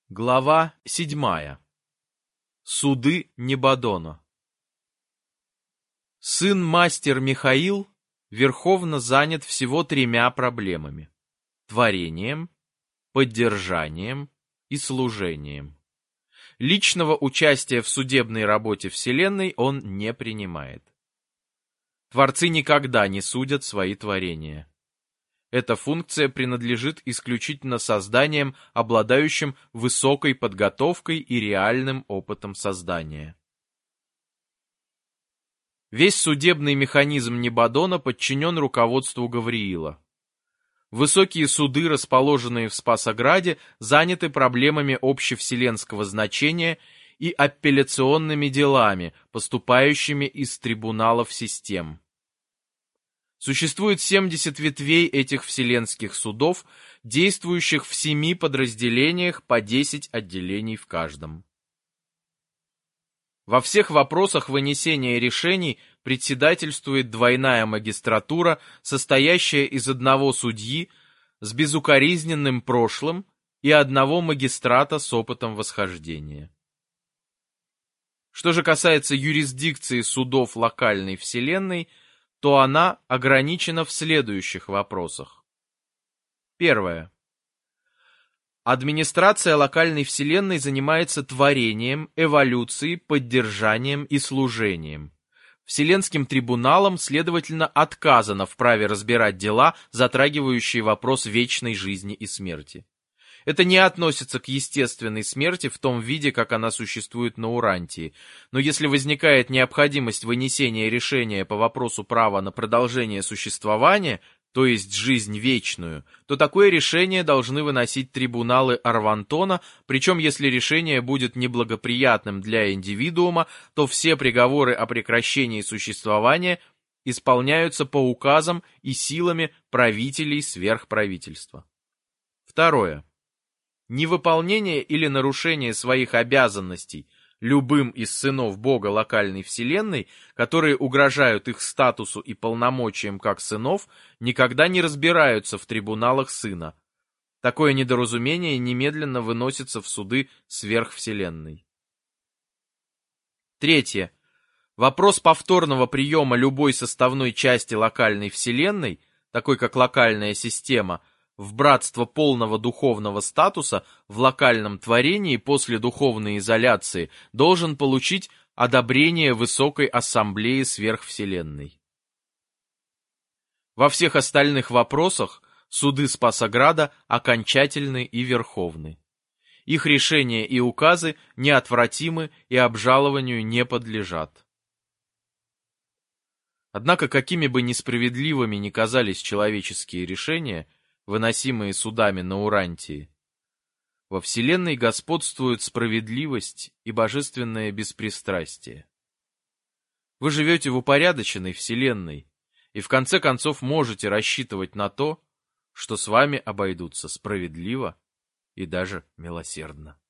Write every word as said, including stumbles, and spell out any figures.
Глава седьмая. Суды Небодона. Сын мастер Михаил верховно занят всего тремя проблемами: творением, поддержанием и служением. Личного участия в судебной работе Вселенной он не принимает. Творцы никогда не судят свои творения. Эта функция принадлежит исключительно созданиям, обладающим высокой подготовкой и реальным опытом создания. Весь судебный механизм Небодона подчинен руководству Гавриила. Высокие суды, расположенные в Спасограде, заняты проблемами общевселенского значения и апелляционными делами, поступающими из трибуналов систем. Существует семьдесят ветвей этих вселенских судов, действующих в семи подразделениях по десять отделений в каждом. Во всех вопросах вынесения решений председательствует двойная магистратура, состоящая из одного судьи с безукоризненным прошлым и одного магистрата с опытом восхождения. Что же касается юрисдикции судов локальной вселенной, то она ограничена в следующих вопросах. Первое. Администрация локальной вселенной занимается творением, эволюцией, поддержанием и служением. Вселенским трибуналам, следовательно, отказано в праве разбирать дела, затрагивающие вопрос вечной жизни и смерти. Это не относится к естественной смерти в том виде, как она существует на Урантии. Но если возникает необходимость вынесения решения по вопросу права на продолжение существования, то есть жизнь вечную, то такое решение должны выносить трибуналы Арвантона, причем если решение будет неблагоприятным для индивидуума, то все приговоры о прекращении существования исполняются по указам и силами правителей сверхправительства. Второе. Невыполнение или нарушение своих обязанностей любым из сынов Бога локальной вселенной, которые угрожают их статусу и полномочиям как сынов, никогда не разбираются в трибуналах сына. Такое недоразумение немедленно выносится в суды сверхвселенной. Третье. Вопрос повторного приема любой составной части локальной вселенной, такой как локальная система, в братство полного духовного статуса в локальном творении после духовной изоляции должен получить одобрение Высокой Ассамблеи Сверхвселенной. Во всех остальных вопросах суды Спасограда окончательны и верховны. Их решения и указы неотвратимы и обжалованию не подлежат. Однако, какими бы несправедливыми ни казались человеческие решения, выносимые судами на Урантии, во Вселенной господствуют справедливость и божественное беспристрастие. Вы живете в упорядоченной Вселенной и в конце концов можете рассчитывать на то, что с вами обойдутся справедливо и даже милосердно.